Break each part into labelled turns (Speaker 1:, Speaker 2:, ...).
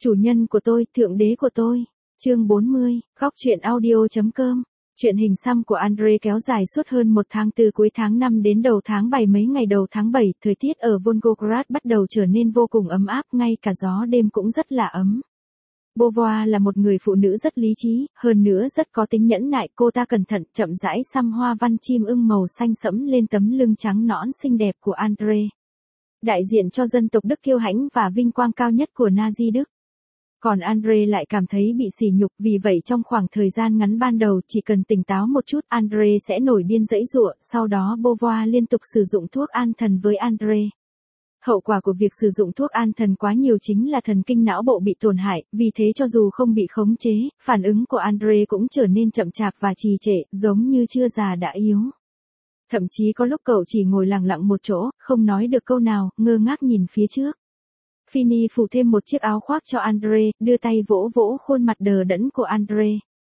Speaker 1: Chủ nhân của tôi, thượng đế của tôi. Chương 40, góc truyện audio.com. Chuyện hình xăm của Andre kéo dài suốt hơn một tháng, từ cuối tháng 5 đến đầu tháng 7. Mấy ngày đầu tháng 7, thời tiết ở Volgograd bắt đầu trở nên vô cùng ấm áp, ngay cả gió đêm cũng rất là ấm. Beauvoir là một người phụ nữ rất lý trí, hơn nữa rất có tính nhẫn nại. Cô ta cẩn thận, chậm rãi xăm hoa văn chim ưng màu xanh sẫm lên tấm lưng trắng nõn xinh đẹp của Andre. Đại diện cho dân tộc Đức kiêu hãnh và vinh quang cao nhất của Nazi Đức. Còn Andre lại cảm thấy bị sỉ nhục, vì vậy trong khoảng thời gian ngắn ban đầu chỉ cần tỉnh táo một chút, Andre sẽ nổi điên giãy giụa. Sau đó Beauvoir liên tục sử dụng thuốc an thần với Andre. Hậu quả của việc sử dụng thuốc an thần quá nhiều chính là thần kinh não bộ bị tổn hại, vì thế cho dù không bị khống chế, phản ứng của Andre cũng trở nên chậm chạp và trì trệ, giống như chưa già đã yếu. Thậm chí có lúc cậu chỉ ngồi lặng lặng một chỗ, không nói được câu nào, ngơ ngác nhìn phía trước. Fini phủ thêm một chiếc áo khoác cho Andre, đưa tay vỗ vỗ khuôn mặt đờ đẫn của Andre.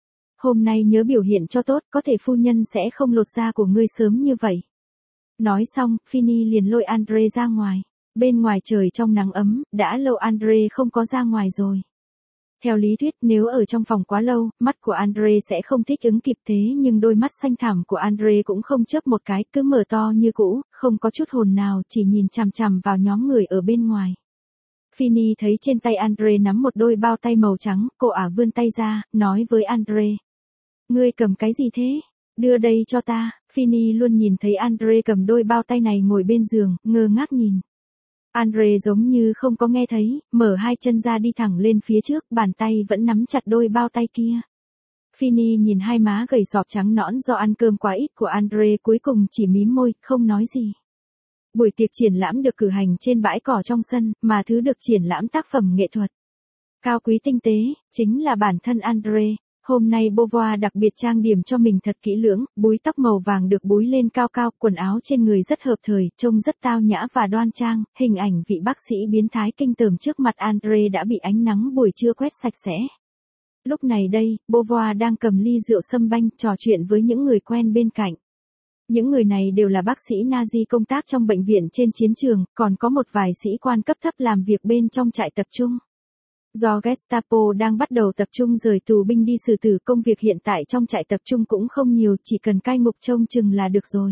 Speaker 1: Hôm nay nhớ biểu hiện cho tốt, có thể phu nhân sẽ không lột da của ngươi sớm như vậy. Nói xong, Fini liền lôi Andre ra ngoài. Bên ngoài trời trong nắng ấm, đã lâu Andre không có ra ngoài rồi. Theo lý thuyết, nếu ở trong phòng quá lâu, mắt của Andre sẽ không thích ứng kịp, thế nhưng đôi mắt xanh thẳm của Andre cũng không chớp một cái, cứ mở to như cũ, không có chút hồn nào, chỉ nhìn chằm chằm vào nhóm người ở bên ngoài. Fini thấy trên tay Andre nắm một đôi bao tay màu trắng, cô ả vươn tay ra, nói với Andre. Ngươi cầm cái gì thế? Đưa đây cho ta. Fini luôn nhìn thấy Andre cầm đôi bao tay này ngồi bên giường, ngơ ngác nhìn. Andre giống như không có nghe thấy, mở hai chân ra đi thẳng lên phía trước, bàn tay vẫn nắm chặt đôi bao tay kia. Fini nhìn hai má gầy sọp trắng nõn do ăn cơm quá ít của Andre, cuối cùng chỉ mím môi, không nói gì. Buổi tiệc triển lãm được cử hành trên bãi cỏ trong sân, mà thứ được triển lãm tác phẩm nghệ thuật cao quý tinh tế, chính là bản thân Andre. Hôm nay Beauvoir đặc biệt trang điểm cho mình thật kỹ lưỡng, búi tóc màu vàng được búi lên cao cao, quần áo trên người rất hợp thời, trông rất tao nhã và đoan trang. Hình ảnh vị bác sĩ biến thái kinh tởm trước mặt Andre đã bị ánh nắng buổi trưa quét sạch sẽ. Lúc này đây, Beauvoir đang cầm ly rượu sâm banh, trò chuyện với những người quen bên cạnh. Những người này đều là bác sĩ Nazi công tác trong bệnh viện trên chiến trường, còn có một vài sĩ quan cấp thấp làm việc bên trong trại tập trung. Do Gestapo đang bắt đầu tập trung rời tù binh đi xử tử, công việc hiện tại trong trại tập trung cũng không nhiều, chỉ cần cai ngục trông chừng là được rồi.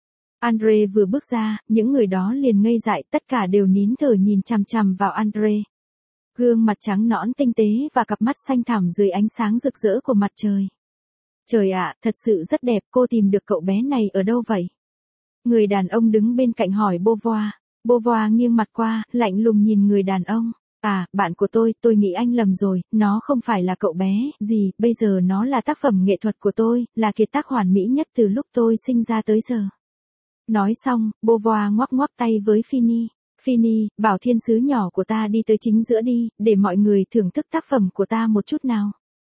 Speaker 1: Andre vừa bước ra, những người đó liền ngây dại, tất cả đều nín thở nhìn chằm chằm vào Andre. Gương mặt trắng nõn tinh tế và cặp mắt xanh thẳm dưới ánh sáng rực rỡ của mặt trời. Trời ạ, thật sự rất đẹp, cô tìm được cậu bé này ở đâu vậy? Người đàn ông đứng bên cạnh hỏi Beauvoir. Beauvoir nghiêng mặt qua, lạnh lùng nhìn người đàn ông. À, bạn của tôi nghĩ anh lầm rồi, nó không phải là cậu bé, gì, bây giờ nó là tác phẩm nghệ thuật của tôi, là kiệt tác hoàn mỹ nhất từ lúc tôi sinh ra tới giờ. Nói xong, Beauvoir ngoắc ngoắc tay với Fini. Fini, bảo thiên sứ nhỏ của ta đi tới chính giữa đi, để mọi người thưởng thức tác phẩm của ta một chút nào.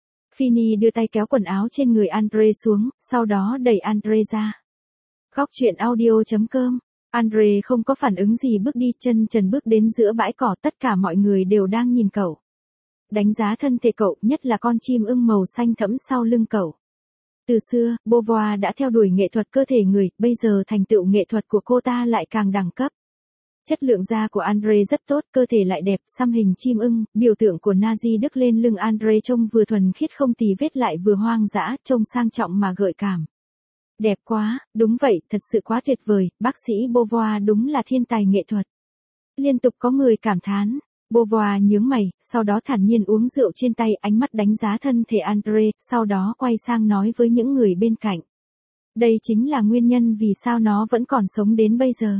Speaker 1: Fini đưa tay kéo quần áo trên người Andre xuống, sau đó đẩy Andre ra. Góc truyện audio.com. Andre không có phản ứng gì, bước đi chân trần bước đến giữa bãi cỏ, tất cả mọi người đều đang nhìn cậu. Đánh giá thân thể cậu, nhất là con chim ưng màu xanh thẫm sau lưng cậu. Từ xưa, Beauvoir đã theo đuổi nghệ thuật cơ thể người, bây giờ thành tựu nghệ thuật của cô ta lại càng đẳng cấp. Chất lượng da của Andre rất tốt, cơ thể lại đẹp, xăm hình chim ưng, biểu tượng của Nazi Đức lên lưng Andre trông vừa thuần khiết không tì vết lại vừa hoang dã, trông sang trọng mà gợi cảm. Đẹp quá, đúng vậy, thật sự quá tuyệt vời, bác sĩ Beauvoir đúng là thiên tài nghệ thuật. Liên tục có người cảm thán. Beauvoir nhướng mày, sau đó thản nhiên uống rượu trên tay, ánh mắt đánh giá thân thể Andre, sau đó quay sang nói với những người bên cạnh. Đây chính là nguyên nhân vì sao nó vẫn còn sống đến bây giờ.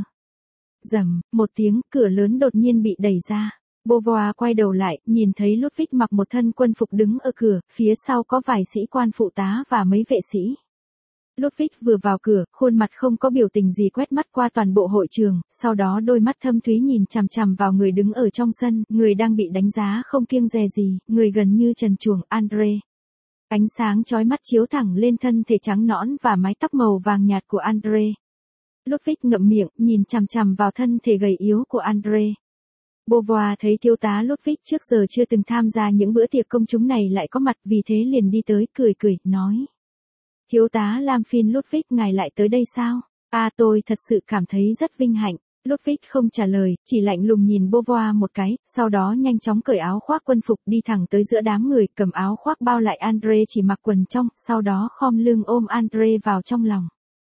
Speaker 1: Rầm, một tiếng, cửa lớn đột nhiên bị đẩy ra. Beauvoir quay đầu lại, nhìn thấy Ludwig mặc một thân quân phục đứng ở cửa, phía sau có vài sĩ quan phụ tá và mấy vệ sĩ. Ludwig vừa vào cửa, khuôn mặt không có biểu tình gì, quét mắt qua toàn bộ hội trường, sau đó đôi mắt thâm thúy nhìn chằm chằm vào người đứng ở trong sân, người đang bị đánh giá không kiêng dè gì, người gần như trần truồng, Andre. Ánh sáng chói mắt chiếu thẳng lên thân thể trắng nõn và mái tóc màu vàng nhạt của Andre. Ludwig ngậm miệng, nhìn chằm chằm vào thân thể gầy yếu của Andre. Beauvoir thấy thiếu tá Ludwig trước giờ chưa từng tham gia những bữa tiệc công chúng này lại có mặt, vì thế liền đi tới, cười, nói. Thiếu tá Lamphine Ludwig, ngài lại tới đây sao? À, tôi thật sự cảm thấy rất vinh hạnh. Ludwig không trả lời, chỉ lạnh lùng nhìn Beauvoir một cái, sau đó nhanh chóng cởi áo khoác quân phục đi thẳng tới giữa đám người, cầm áo khoác bao lại Andre chỉ mặc quần trong, sau đó khom lưng ôm Andre vào trong lòng.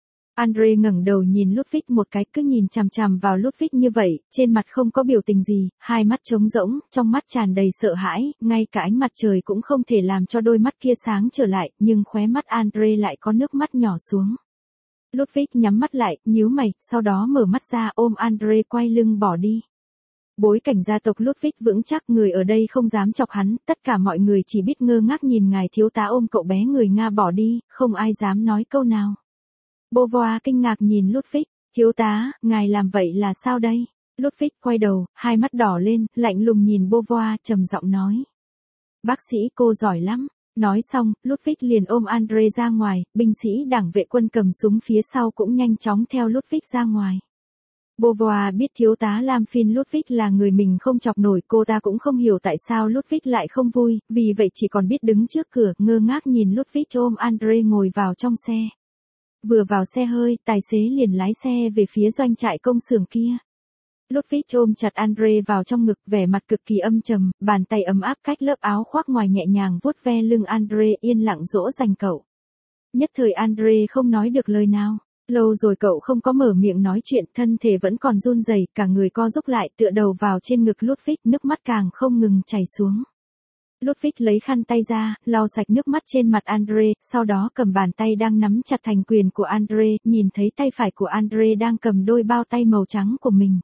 Speaker 1: Andre ngẩng đầu nhìn Ludwig một cái, cứ nhìn chằm chằm vào Ludwig như vậy, trên mặt không có biểu tình gì, hai mắt trống rỗng, trong mắt tràn đầy sợ hãi, ngay cả ánh mặt trời cũng không thể làm cho đôi mắt kia sáng trở lại, nhưng khóe mắt Andre lại có nước mắt nhỏ xuống. Ludwig nhắm mắt lại, nhíu mày, sau đó mở mắt ra ôm Andre quay lưng bỏ đi. Bối cảnh gia tộc Ludwig vững chắc, người ở đây không dám chọc hắn, tất cả mọi người chỉ biết ngơ ngác nhìn ngài thiếu tá ôm cậu bé người Nga bỏ đi, không ai dám nói câu nào. Beauvoir kinh ngạc nhìn Ludwig, thiếu tá, ngài làm vậy là sao đây? Ludwig quay đầu, hai mắt đỏ lên, lạnh lùng nhìn Beauvoir, trầm giọng nói. Bác sĩ cô giỏi lắm. Nói xong, Ludwig liền ôm Andre ra ngoài, binh sĩ đảng vệ quân cầm súng phía sau cũng nhanh chóng theo Ludwig ra ngoài. Beauvoir biết thiếu tá Lam Phin Ludwig là người mình không chọc nổi, cô ta cũng không hiểu tại sao Ludwig lại không vui, vì vậy chỉ còn biết đứng trước cửa, ngơ ngác nhìn Ludwig ôm Andre ngồi vào trong xe. Vừa vào xe hơi, tài xế liền lái xe về phía doanh trại công xưởng kia. Ludwig ôm chặt Andre vào trong ngực, vẻ mặt cực kỳ âm trầm, bàn tay ấm áp cách lớp áo khoác ngoài nhẹ nhàng vuốt ve lưng Andre, yên lặng dỗ dành cậu. Nhất thời Andre không nói được lời nào. Lâu rồi cậu không có mở miệng nói chuyện, thân thể vẫn còn run rẩy, cả người co rúm lại, tựa đầu vào trên ngực Ludwig, nước mắt càng không ngừng chảy xuống. Ludwig lấy khăn tay ra, lau sạch nước mắt trên mặt Andre, sau đó cầm bàn tay đang nắm chặt thành quyền của Andre, nhìn thấy tay phải của Andre đang cầm đôi bao tay màu trắng của mình.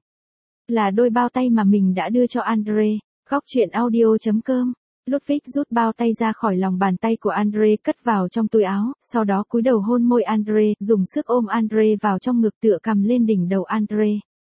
Speaker 1: Là đôi bao tay mà mình đã đưa cho Andre. Góc truyện audio.com. Ludwig rút bao tay ra khỏi lòng bàn tay của Andre, cất vào trong túi áo, sau đó cúi đầu hôn môi Andre, dùng sức ôm Andre vào trong ngực, tựa cằm lên đỉnh đầu Andre.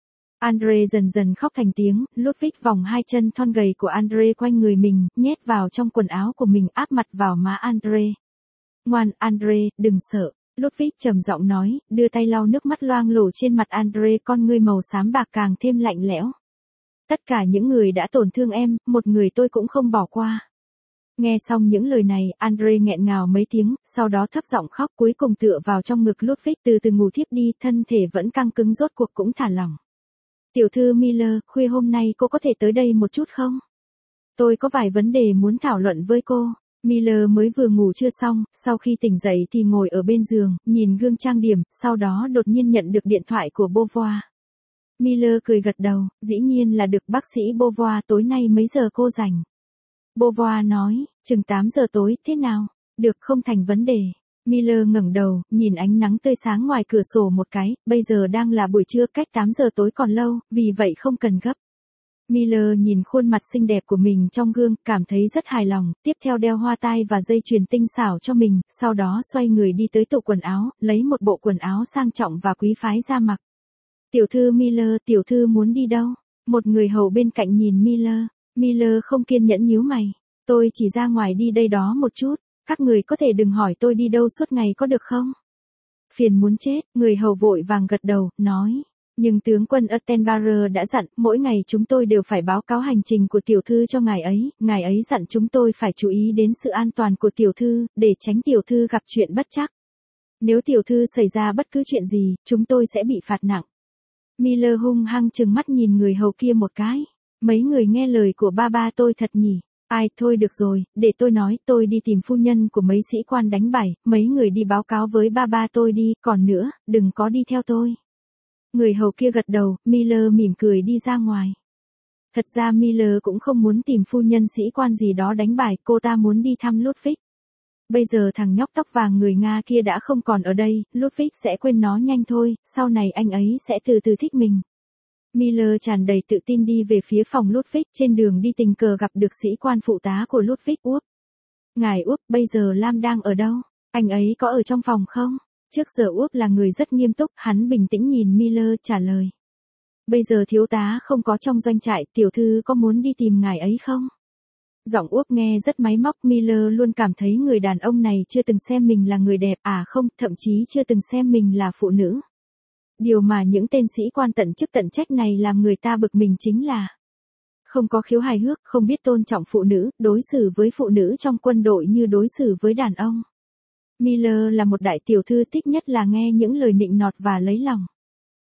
Speaker 1: Andre dần dần khóc thành tiếng, Ludwig vòng hai chân thon gầy của Andre quanh người mình, nhét vào trong quần áo của mình, áp mặt vào má Andre. Ngoan, Andre, đừng sợ. Ludwig trầm giọng nói, đưa tay lau nước mắt loang lổ trên mặt Andre, con ngươi màu xám bạc càng thêm lạnh lẽo. Tất cả những người đã tổn thương em, một người tôi cũng không bỏ qua. Nghe xong những lời này, Andre nghẹn ngào mấy tiếng, sau đó thấp giọng khóc, cuối cùng tựa vào trong ngực Ludwig, từ từ ngủ thiếp đi, thân thể vẫn căng cứng, rốt cuộc cũng thả lỏng. Tiểu thư Miller, khuya hôm nay cô có thể tới đây một chút không? Tôi có vài vấn đề muốn thảo luận với cô. Miller mới vừa ngủ chưa xong, sau khi tỉnh dậy thì ngồi ở bên giường, nhìn gương trang điểm, sau đó đột nhiên nhận được điện thoại của Beauvoir. Miller cười gật đầu, dĩ nhiên là được bác sĩ Beauvoir, tối nay mấy giờ cô rảnh? Beauvoir nói, chừng 8 giờ tối, thế nào? Được, không thành vấn đề. Miller ngẩng đầu, nhìn ánh nắng tươi sáng ngoài cửa sổ một cái, bây giờ đang là buổi trưa, cách 8 giờ tối còn lâu, vì vậy không cần gấp. Miller nhìn khuôn mặt xinh đẹp của mình trong gương, cảm thấy rất hài lòng, tiếp theo đeo hoa tai và dây chuyền tinh xảo cho mình, sau đó xoay người đi tới tủ quần áo, lấy một bộ quần áo sang trọng và quý phái ra mặc. Tiểu thư Miller, tiểu thư muốn đi đâu? Một người hầu bên cạnh nhìn Miller. Miller không kiên nhẫn nhíu mày. Tôi chỉ ra ngoài đi đây đó một chút, các người có thể đừng hỏi tôi đi đâu suốt ngày có được không? Phiền muốn chết, người hầu vội vàng gật đầu, nói. Nhưng tướng quân Attenborough đã dặn, mỗi ngày chúng tôi đều phải báo cáo hành trình của tiểu thư cho ngài ấy dặn chúng tôi phải chú ý đến sự an toàn của tiểu thư, để tránh tiểu thư gặp chuyện bất trắc. Nếu tiểu thư xảy ra bất cứ chuyện gì, chúng tôi sẽ bị phạt nặng. Miller hung hăng trừng mắt nhìn người hầu kia một cái. Mấy người nghe lời của ba tôi thật nhỉ? Ai, thôi được rồi, để tôi nói, tôi đi tìm phu nhân của mấy sĩ quan đánh bài, mấy người đi báo cáo với ba tôi đi, còn nữa, đừng có đi theo tôi. Người hầu kia gật đầu, Miller mỉm cười đi ra ngoài. Thật ra Miller cũng không muốn tìm phu nhân sĩ quan gì đó đánh bài, cô ta muốn đi thăm Ludwig. Bây giờ thằng nhóc tóc vàng người Nga kia đã không còn ở đây, Ludwig sẽ quên nó nhanh thôi, sau này anh ấy sẽ từ từ thích mình. Miller tràn đầy tự tin đi về phía phòng Ludwig, trên đường đi tình cờ gặp được sĩ quan phụ tá của Ludwig. Úp. Ngài Úp, bây giờ Lam đang ở đâu? Anh ấy có ở trong phòng không? Trước giờ Úp là người rất nghiêm túc, hắn bình tĩnh nhìn Miller trả lời. Bây giờ thiếu tá không có trong doanh trại, tiểu thư có muốn đi tìm ngài ấy không? Giọng Úp nghe rất máy móc, Miller luôn cảm thấy người đàn ông này chưa từng xem mình là người đẹp, không, thậm chí chưa từng xem mình là phụ nữ. Điều mà những tên sĩ quan tận chức tận trách này làm người ta bực mình chính là không có khiếu hài hước, không biết tôn trọng phụ nữ, đối xử với phụ nữ trong quân đội như đối xử với đàn ông. Miller là một đại tiểu thư, thích nhất là nghe những lời nịnh nọt và lấy lòng.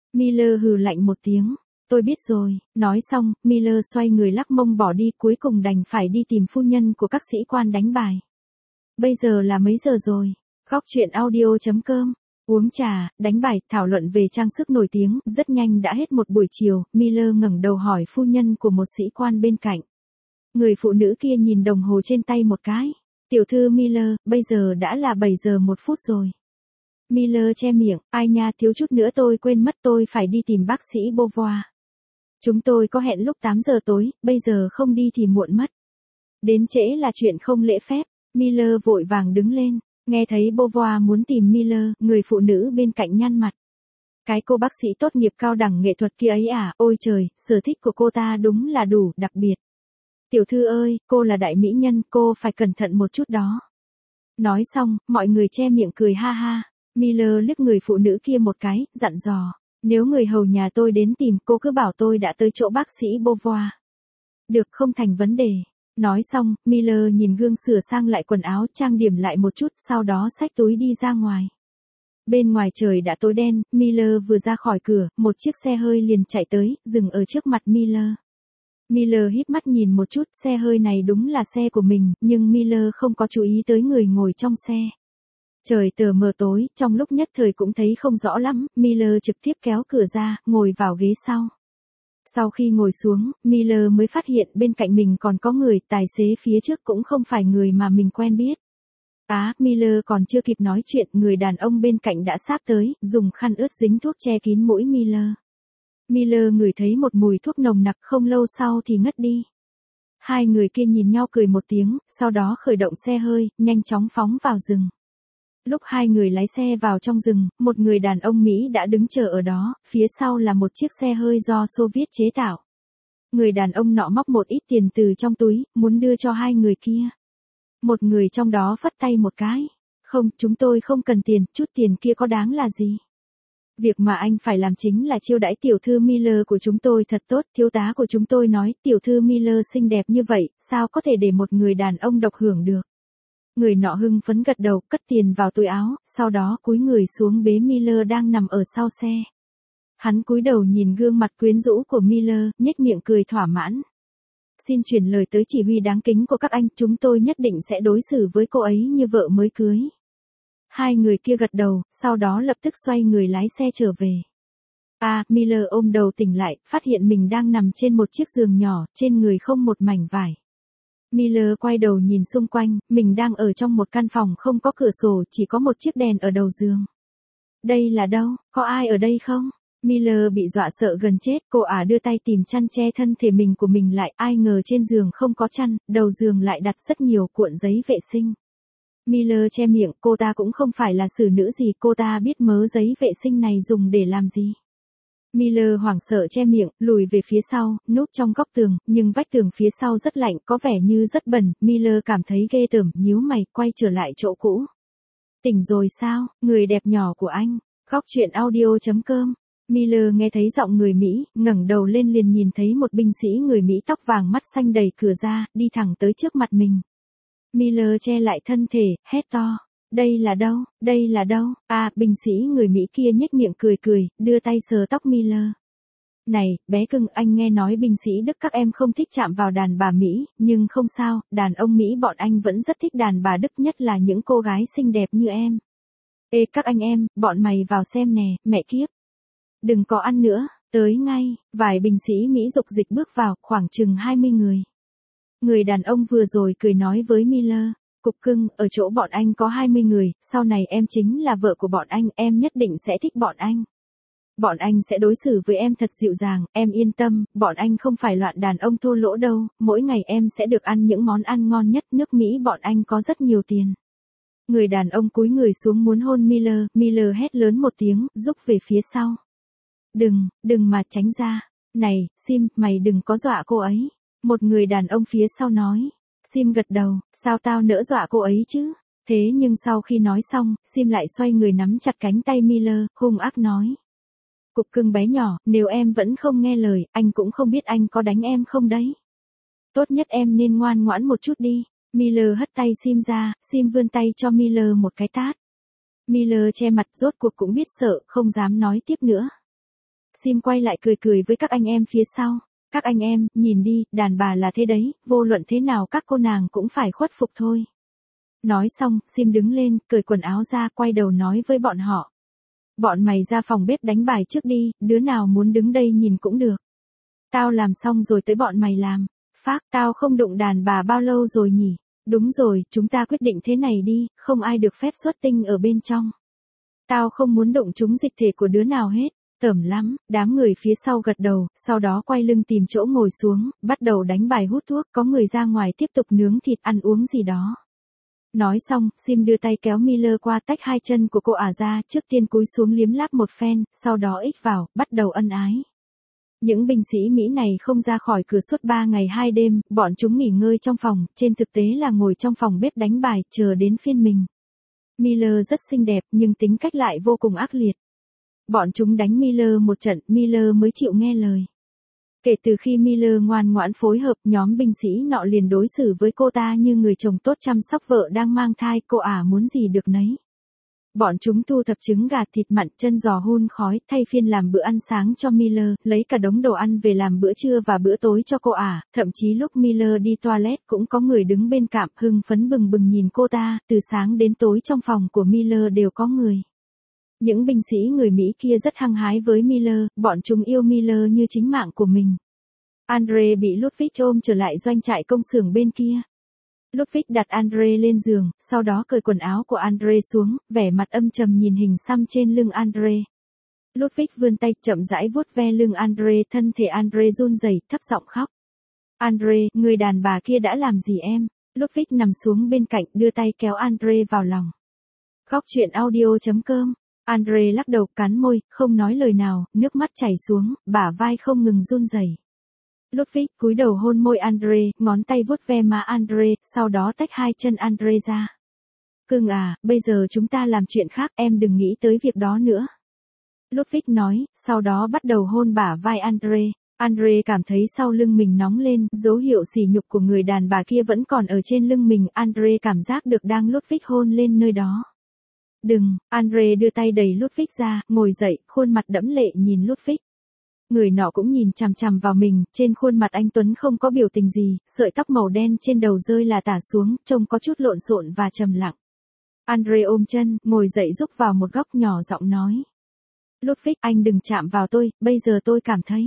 Speaker 1: Miller hừ lạnh một tiếng. Tôi biết rồi, nói xong, Miller xoay người lắc mông bỏ đi, cuối cùng đành phải đi tìm phu nhân của các sĩ quan đánh bài. Bây giờ là mấy giờ rồi? Góc chuyện audio.com. Uống trà, đánh bài, thảo luận về trang sức nổi tiếng, rất nhanh đã hết một buổi chiều, Miller ngẩng đầu hỏi phu nhân của một sĩ quan bên cạnh. Người phụ nữ kia nhìn đồng hồ trên tay một cái. Tiểu thư Miller, bây giờ đã là 7 giờ 1 phút rồi. Miller che miệng, ai nha, thiếu chút nữa tôi quên mất, tôi phải đi tìm bác sĩ Beauvoir. Chúng tôi có hẹn lúc 8 giờ tối, bây giờ không đi thì muộn mất. Đến trễ là chuyện không lễ phép. Miller vội vàng đứng lên, nghe thấy Beauvoir muốn tìm Miller, người phụ nữ bên cạnh nhăn mặt. Cái cô bác sĩ tốt nghiệp cao đẳng nghệ thuật kia ấy à, ôi trời, sở thích của cô ta đúng là đủ đặc biệt. Tiểu thư ơi, cô là đại mỹ nhân, cô phải cẩn thận một chút đó. Nói xong, mọi người che miệng cười ha ha. Miller liếc người phụ nữ kia một cái, dặn dò. Nếu người hầu nhà tôi đến tìm, cô cứ bảo tôi đã tới chỗ bác sĩ Beauvoir. Được, không thành vấn đề. Nói xong, Miller nhìn gương sửa sang lại quần áo, trang điểm lại một chút, sau đó xách túi đi ra ngoài. Bên ngoài trời đã tối đen, Miller vừa ra khỏi cửa, một chiếc xe hơi liền chạy tới, dừng ở trước mặt Miller. Miller híp mắt nhìn một chút, xe hơi này đúng là xe của mình, nhưng Miller không có chú ý tới người ngồi trong xe. Trời tờ mờ tối, trong lúc nhất thời cũng thấy không rõ lắm, Miller trực tiếp kéo cửa ra, ngồi vào ghế sau. Sau khi ngồi xuống, Miller mới phát hiện bên cạnh mình còn có người, tài xế phía trước cũng không phải người mà mình quen biết. Miller còn chưa kịp nói chuyện, người đàn ông bên cạnh đã sáp tới, dùng khăn ướt dính thuốc che kín mũi Miller. Miller ngửi thấy một mùi thuốc nồng nặc, không lâu sau thì ngất đi. Hai người kia nhìn nhau cười một tiếng, sau đó khởi động xe hơi, nhanh chóng phóng vào rừng. Lúc hai người lái xe vào trong rừng, một người đàn ông Mỹ đã đứng chờ ở đó, phía sau là một chiếc xe hơi do Xô Viết chế tạo. Người đàn ông nọ móc một ít tiền từ trong túi, muốn đưa cho hai người kia. Một người trong đó phất tay một cái. Không, chúng tôi không cần tiền, chút tiền kia có đáng là gì. Việc mà anh phải làm chính là chiêu đãi tiểu thư Miller của chúng tôi thật tốt, thiếu tá của chúng tôi nói, tiểu thư Miller xinh đẹp như vậy, sao có thể để một người đàn ông độc hưởng được. Người nọ hưng phấn gật đầu, cất tiền vào túi áo, sau đó cúi người xuống bế Miller đang nằm ở sau xe. Hắn cúi đầu nhìn gương mặt quyến rũ của Miller, nhếch miệng cười thỏa mãn. Xin chuyển lời tới chỉ huy đáng kính của các anh, chúng tôi nhất định sẽ đối xử với cô ấy như vợ mới cưới. Hai người kia gật đầu, sau đó lập tức xoay người lái xe trở về. Miller ôm đầu tỉnh lại, phát hiện mình đang nằm trên một chiếc giường nhỏ, trên người không một mảnh vải. Miller quay đầu nhìn xung quanh, mình đang ở trong một căn phòng không có cửa sổ, chỉ có một chiếc đèn ở đầu giường. Đây là đâu, có ai ở đây không? Miller bị dọa sợ gần chết, cô đưa tay tìm chăn che thân thể mình của mình lại, ai ngờ trên giường không có chăn, đầu giường lại đặt rất nhiều cuộn giấy vệ sinh. Miller che miệng, cô ta cũng không phải là xử nữ gì, cô ta biết mớ giấy vệ sinh này dùng để làm gì. Miller hoảng sợ che miệng, lùi về phía sau, núp trong góc tường, nhưng vách tường phía sau rất lạnh, có vẻ như rất bẩn, Miller cảm thấy ghê tởm, nhíu mày, quay trở lại chỗ cũ. Tỉnh rồi sao, người đẹp nhỏ của anh? Góc chuyện audio.com. Miller nghe thấy giọng người Mỹ, ngẩng đầu lên liền nhìn thấy một binh sĩ người Mỹ tóc vàng mắt xanh đẩy cửa ra, đi thẳng tới trước mặt mình. Miller che lại thân thể, hét to. Đây là đâu, đây là đâu? Binh sĩ người Mỹ kia nhếch miệng cười cười, đưa tay sờ tóc Miller. Này, bé cưng, anh nghe nói binh sĩ Đức các em không thích chạm vào đàn bà Mỹ, nhưng không sao, đàn ông Mỹ bọn anh vẫn rất thích đàn bà Đức, nhất là những cô gái xinh đẹp như em. Ê các anh em, bọn mày vào xem nè, mẹ kiếp. Đừng có ăn nữa, tới ngay, vài binh sĩ Mỹ dục dịch bước vào, khoảng chừng 20 người. Người đàn ông vừa rồi cười nói với Miller. Cục cưng, ở chỗ bọn anh có 20 người, sau này em chính là vợ của bọn anh, em nhất định sẽ thích bọn anh. Bọn anh sẽ đối xử với em thật dịu dàng, em yên tâm, bọn anh không phải loạn đàn ông thô lỗ đâu, mỗi ngày em sẽ được ăn những món ăn ngon nhất, nước Mỹ bọn anh có rất nhiều tiền. Người đàn ông cúi người xuống muốn hôn Miller, Miller hét lớn một tiếng, rúc về phía sau. Đừng mà tránh ra. Này, Sim, mày đừng có dọa cô ấy. Một người đàn ông phía sau nói. Sim gật đầu, sao tao nỡ dọa cô ấy chứ? Thế nhưng sau khi nói xong, Sim lại xoay người nắm chặt cánh tay Miller, hung ác nói. Cục cưng bé nhỏ, nếu em vẫn không nghe lời, anh cũng không biết anh có đánh em không đấy. Tốt nhất em nên ngoan ngoãn một chút đi. Miller hất tay Sim ra, Sim vươn tay cho Miller một cái tát. Miller che mặt, rốt cuộc cũng biết sợ, không dám nói tiếp nữa. Sim quay lại cười cười với các anh em phía sau. Các anh em, nhìn đi, đàn bà là thế đấy, vô luận thế nào các cô nàng cũng phải khuất phục thôi. Nói xong, Sim đứng lên, cởi quần áo ra, quay đầu nói với bọn họ. Bọn mày ra phòng bếp đánh bài trước đi, đứa nào muốn đứng đây nhìn cũng được. Tao làm xong rồi tới bọn mày làm. Phác, tao không đụng đàn bà bao lâu rồi nhỉ? Đúng rồi, chúng ta quyết định thế này đi, không ai được phép xuất tinh ở bên trong. Tao không muốn đụng trúng dịch thể của đứa nào hết. Tởm lắm, đám người phía sau gật đầu, sau đó quay lưng tìm chỗ ngồi xuống, bắt đầu đánh bài hút thuốc, có người ra ngoài tiếp tục nướng thịt ăn uống gì đó. Nói xong, Sim đưa tay kéo Miller qua tách hai chân của cô ả ra, trước tiên cúi xuống liếm láp một phen, sau đó ích vào, bắt đầu ân ái. Những binh sĩ Mỹ này không ra khỏi cửa suốt 3 ngày 2 đêm, bọn chúng nghỉ ngơi trong phòng, trên thực tế là ngồi trong phòng bếp đánh bài, chờ đến phiên mình. Miller rất xinh đẹp nhưng tính cách lại vô cùng ác liệt. Bọn chúng đánh Miller một trận, Miller mới chịu nghe lời. Kể từ khi Miller ngoan ngoãn phối hợp, nhóm binh sĩ nọ liền đối xử với cô ta như người chồng tốt chăm sóc vợ đang mang thai, cô ả muốn gì được nấy. Bọn chúng thu thập trứng gà, thịt mặn, chân giò hun khói, thay phiên làm bữa ăn sáng cho Miller, lấy cả đống đồ ăn về làm bữa trưa và bữa tối cho cô ả, thậm chí lúc Miller đi toilet cũng có người đứng bên cạnh hưng phấn bừng bừng nhìn cô ta, từ sáng đến tối trong phòng của Miller đều có người. Những binh sĩ người Mỹ kia rất hăng hái với Miller, bọn chúng yêu Miller như chính mạng của mình. Andre bị Ludwig ôm trở lại doanh trại công xưởng bên kia. Ludwig đặt Andre lên giường, sau đó cởi quần áo của Andre xuống, vẻ mặt âm trầm nhìn hình xăm trên lưng Andre. Ludwig vươn tay chậm rãi vuốt ve lưng Andre, thân thể Andre run rẩy, thấp giọng khóc. Andre, người đàn bà kia đã làm gì em? Ludwig nằm xuống bên cạnh, đưa tay kéo Andre vào lòng. Khóc chuyện audio.com. Andre lắc đầu, cắn môi, không nói lời nào, nước mắt chảy xuống, bả vai không ngừng run rẩy. Ludwig cúi đầu hôn môi Andre, ngón tay vuốt ve má Andre, sau đó tách hai chân Andre ra. Cưng à, bây giờ chúng ta làm chuyện khác, em đừng nghĩ tới việc đó nữa. Ludwig nói, sau đó bắt đầu hôn bả vai Andre. Andre cảm thấy sau lưng mình nóng lên, dấu hiệu sỉ nhục của người đàn bà kia vẫn còn ở trên lưng mình. Andre cảm giác được đang Ludwig hôn lên nơi đó. Đừng, Andre đưa tay đẩy Ludwig ra, ngồi dậy, khuôn mặt đẫm lệ nhìn Ludwig. Người nọ cũng nhìn chằm chằm vào mình, trên khuôn mặt anh Tuấn không có biểu tình gì, sợi tóc màu đen trên đầu rơi là tả xuống, trông có chút lộn xộn và trầm lặng. Andre ôm chân, ngồi dậy rúc vào một góc nhỏ giọng nói. Ludwig, anh đừng chạm vào tôi, bây giờ tôi cảm thấy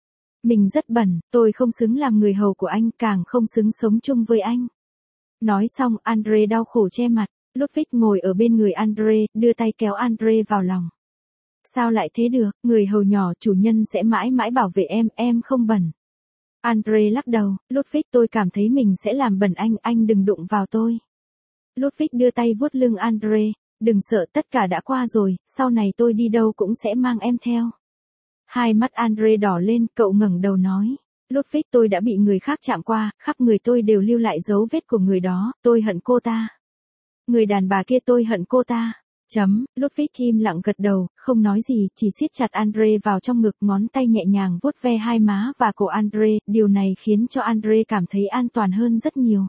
Speaker 1: mình rất bẩn, tôi không xứng làm người hầu của anh, càng không xứng sống chung với anh. Nói xong, Andre đau khổ che mặt. Ludwig ngồi ở bên người Andre, đưa tay kéo Andre vào lòng. Sao lại thế được, người hầu nhỏ chủ nhân sẽ mãi mãi bảo vệ em không bẩn. Andre lắc đầu, Ludwig tôi cảm thấy mình sẽ làm bẩn anh đừng đụng vào tôi. Ludwig đưa tay vuốt lưng Andre, đừng sợ tất cả đã qua rồi, sau này tôi đi đâu cũng sẽ mang em theo. Hai mắt Andre đỏ lên, cậu ngẩng đầu nói. Ludwig tôi đã bị người khác chạm qua, khắp người tôi đều lưu lại dấu vết của người đó, tôi hận cô ta. Người đàn bà kia tôi hận cô ta. Ludwig im lặng gật đầu, không nói gì, chỉ siết chặt Andre vào trong ngực, ngón tay nhẹ nhàng vuốt ve hai má và cổ Andre, điều này khiến cho Andre cảm thấy an toàn hơn rất nhiều.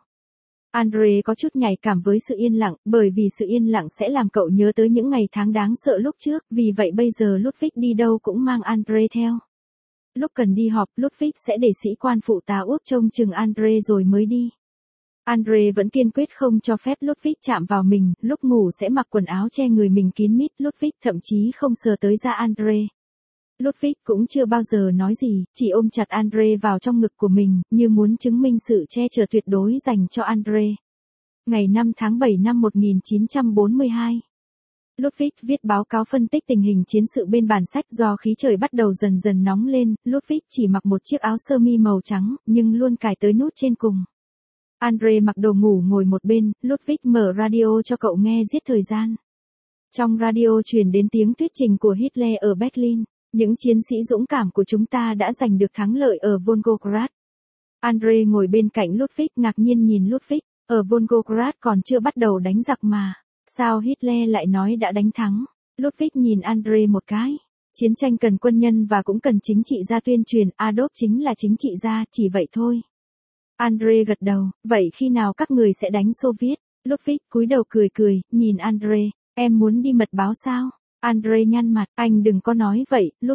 Speaker 1: Andre có chút nhạy cảm với sự yên lặng, bởi vì sự yên lặng sẽ làm cậu nhớ tới những ngày tháng đáng sợ lúc trước, vì vậy bây giờ Ludwig đi đâu cũng mang Andre theo. Lúc cần đi họp, Ludwig sẽ để sĩ quan phụ tá úp trông chừng Andre rồi mới đi. Andre vẫn kiên quyết không cho phép Ludwig chạm vào mình, lúc ngủ sẽ mặc quần áo che người mình kín mít, Ludwig thậm chí không sờ tới da Andre. Ludwig cũng chưa bao giờ nói gì, chỉ ôm chặt Andre vào trong ngực của mình, như muốn chứng minh sự che chở tuyệt đối dành cho Andre. Ngày 5 tháng 7 năm 1942. Ludwig viết báo cáo phân tích tình hình chiến sự bên bàn sách, do khí trời bắt đầu dần dần nóng lên, Ludwig chỉ mặc một chiếc áo sơ mi màu trắng, nhưng luôn cài tới nút trên cùng. Andre mặc đồ ngủ ngồi một bên, Ludwig mở radio cho cậu nghe giết thời gian. Trong radio truyền đến tiếng thuyết trình của Hitler ở Berlin, những chiến sĩ dũng cảm của chúng ta đã giành được thắng lợi ở Volgograd. Andre ngồi bên cạnh Ludwig ngạc nhiên nhìn Ludwig, ở Volgograd còn chưa bắt đầu đánh giặc mà, sao Hitler lại nói đã đánh thắng? Ludwig nhìn Andre một cái. Chiến tranh cần quân nhân và cũng cần chính trị gia tuyên truyền, Adolf chính là chính trị gia, chỉ vậy thôi. Andre gật đầu, vậy khi nào các người sẽ đánh Xô Viết? Ludwig cúi đầu cười, nhìn Andre, em muốn đi mật báo sao? Andre nhăn mặt, anh đừng có nói vậy, Ludwig.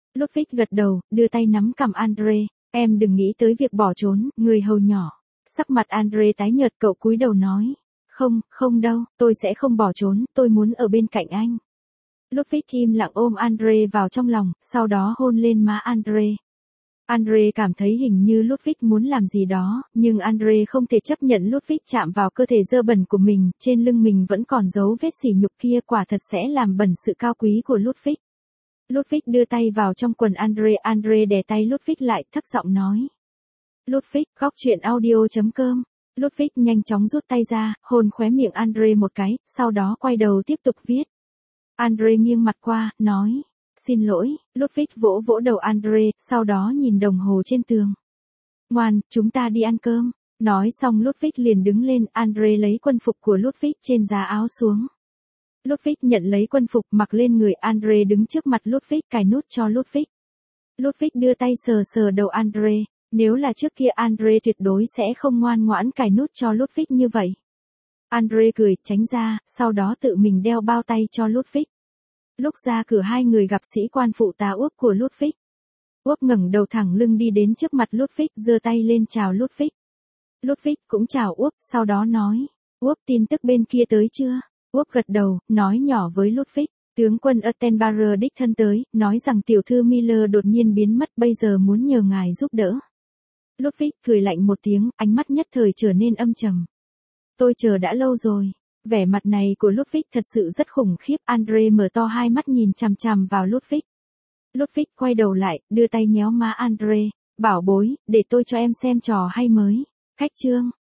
Speaker 1: Ludwig gật đầu, đưa tay nắm cằm Andre. Em đừng nghĩ tới việc bỏ trốn, người hầu nhỏ. Sắc mặt Andre tái nhợt, cậu cúi đầu nói. Không, không đâu, tôi sẽ không bỏ trốn, tôi muốn ở bên cạnh anh. Ludwig im lặng ôm Andre vào trong lòng, sau đó hôn lên má Andre. Andre cảm thấy hình như Ludwig muốn làm gì đó, nhưng Andre không thể chấp nhận Ludwig chạm vào cơ thể dơ bẩn của mình, trên lưng mình vẫn còn dấu vết sỉ nhục kia, quả thật sẽ làm bẩn sự cao quý của Ludwig. Ludwig đưa tay vào trong quần Andre đè tay Ludwig lại, thấp giọng nói. Ludwig, góc chuyện audio.com. Ludwig nhanh chóng rút tay ra, hôn khóe miệng Andre một cái, sau đó quay đầu tiếp tục viết. Andre nghiêng mặt qua, nói. Xin lỗi, Ludwig vỗ vỗ đầu Andre, sau đó nhìn đồng hồ trên tường. Ngoan, chúng ta đi ăn cơm. Nói xong Ludwig liền đứng lên, Andre lấy quân phục của Ludwig trên giá áo xuống. Ludwig nhận lấy quân phục mặc lên người Andre, đứng trước mặt Ludwig cài nút cho Ludwig. Ludwig đưa tay sờ sờ đầu Andre. Nếu là trước kia Andre tuyệt đối sẽ không ngoan ngoãn cài nút cho Ludwig như vậy. Andre cười, tránh ra, sau đó tự mình đeo bao tay cho Ludwig. Lúc ra cửa hai người gặp sĩ quan phụ tá Úc của Ludwig. Úc ngẩng đầu thẳng lưng đi đến trước mặt Ludwig, giơ tay lên chào Ludwig. Ludwig cũng chào Úc, sau đó nói. Úc, tin tức bên kia tới chưa? Úc gật đầu, nói nhỏ với Ludwig. Tướng quân Attenborough đích thân tới, nói rằng tiểu thư Miller đột nhiên biến mất, bây giờ muốn nhờ ngài giúp đỡ. Ludwig cười lạnh một tiếng, ánh mắt nhất thời trở nên âm trầm. Tôi chờ đã lâu rồi. Vẻ mặt này của Ludwig thật sự rất khủng khiếp. Andre mở to hai mắt nhìn chằm chằm vào Ludwig. Ludwig quay đầu lại, đưa tay nhéo má Andre. Bảo bối, để tôi cho em xem trò hay mới. Khách trương.